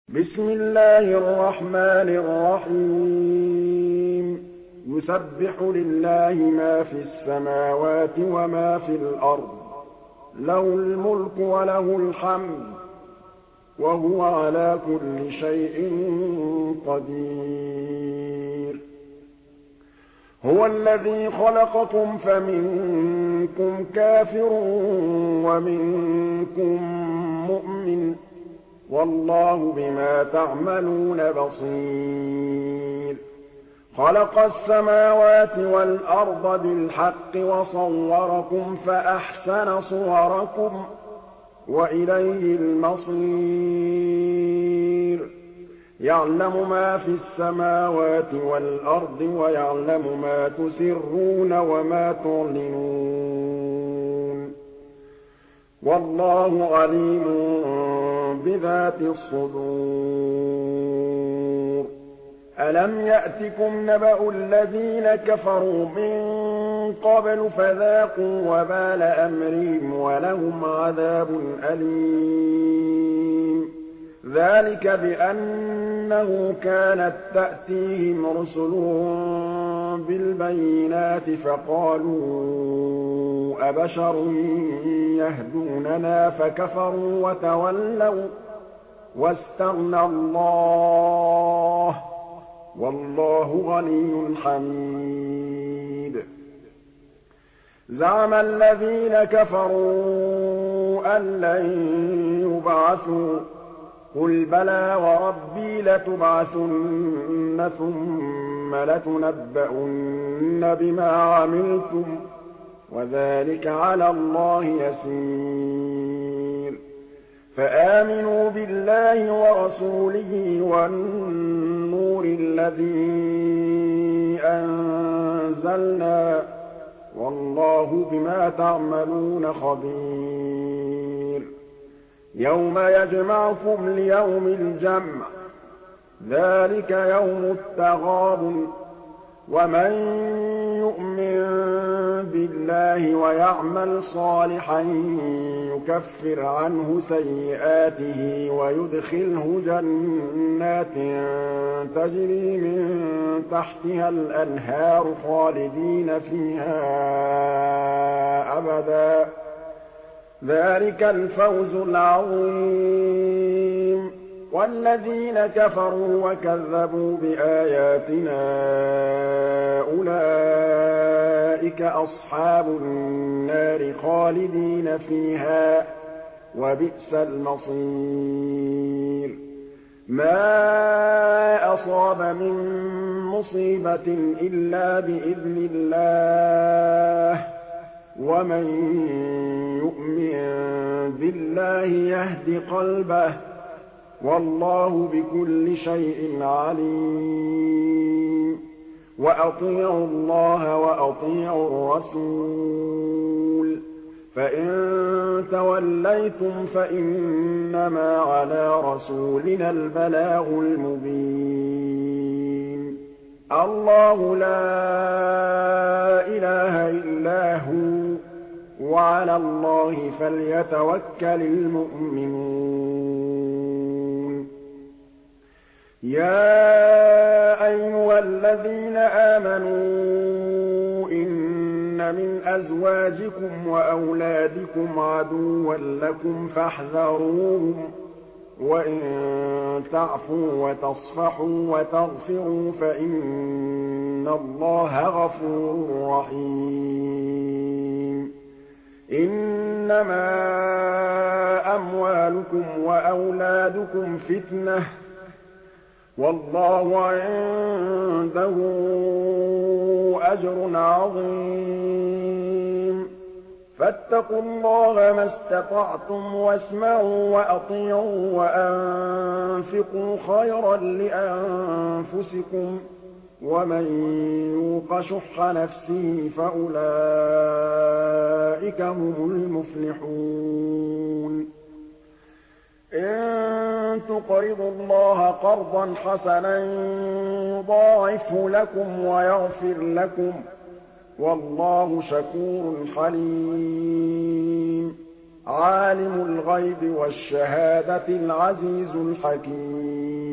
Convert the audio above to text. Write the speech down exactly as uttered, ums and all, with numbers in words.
بسم الله الرحمن الرحيم يسبح لله ما في السماوات وما في الأرض له الملك وله الحمد وهو على كل شيء قدير هو الذي خلقكم فمنكم كافر ومنكم مؤمن والله بما تعملون بصير خلق السماوات والأرض بالحق وصوركم فأحسن صوركم وإليه المصير يعلم ما في السماوات والأرض ويعلم ما تسرون وما تعلنون والله عليم بذات الصدور ألم يأتكم نبأ الذين كفروا من قبل فذاقوا وبال أمرهم ولهم عذاب أليم ذلك بأنه كانت تأتيهم رسلهم بالبينات فقالوا أبشر يهدوننا فكفروا وتولوا واستغنى الله والله غني حميد زعم الذين كفروا أن لن يبعثوا قل بلى وربي لتبعثن ثم لتنبؤن بما عملتم وذلك على الله يسير فآمنوا بالله ورسوله والنور الذي أنزلنا والله بما تعملون خبير يوم يجمعكم ليوم الجمع ذلك يوم التغابن ومن يؤمن بالله ويعمل صالحا يكفر عنه سيئاته ويدخله جنات تجري من تحتها الأنهار خالدين فيها أبدا ذلك الفوز العظيم والذين كفروا وكذبوا بآياتنا أولئك أصحاب النار خالدين فيها وبئس المصير ما أصاب من مصيبة إلا بإذن الله ومن يؤمن بالله يهد قلبه والله بكل شيء عليم وأطيعوا الله وأطيعوا الرسول فإن توليتم فإنما على رسولنا البلاغ المبين الله لا إله إلا هو وعلى الله فليتوكل المؤمنون يا أيها الذين آمنوا إن من أزواجكم وأولادكم عدوا لكم فاحذروهم وإن تعفوا وتصفحوا وتغفروا فإن الله غفور رحيم إنما أموالكم وأولادكم فتنة والله عنده أجر عظيم فاتقوا الله ما استطعتم واسمعوا وأطيعوا وأنفقوا خيرا لأنفسكم ومن يوق شح نفسه فأولئك هم المفلحون إن تقرضوا الله قرضا حسنا يضاعفه لكم ويغفر لكم والله شكور حليم عالم الغيب والشهادة العزيز الحكيم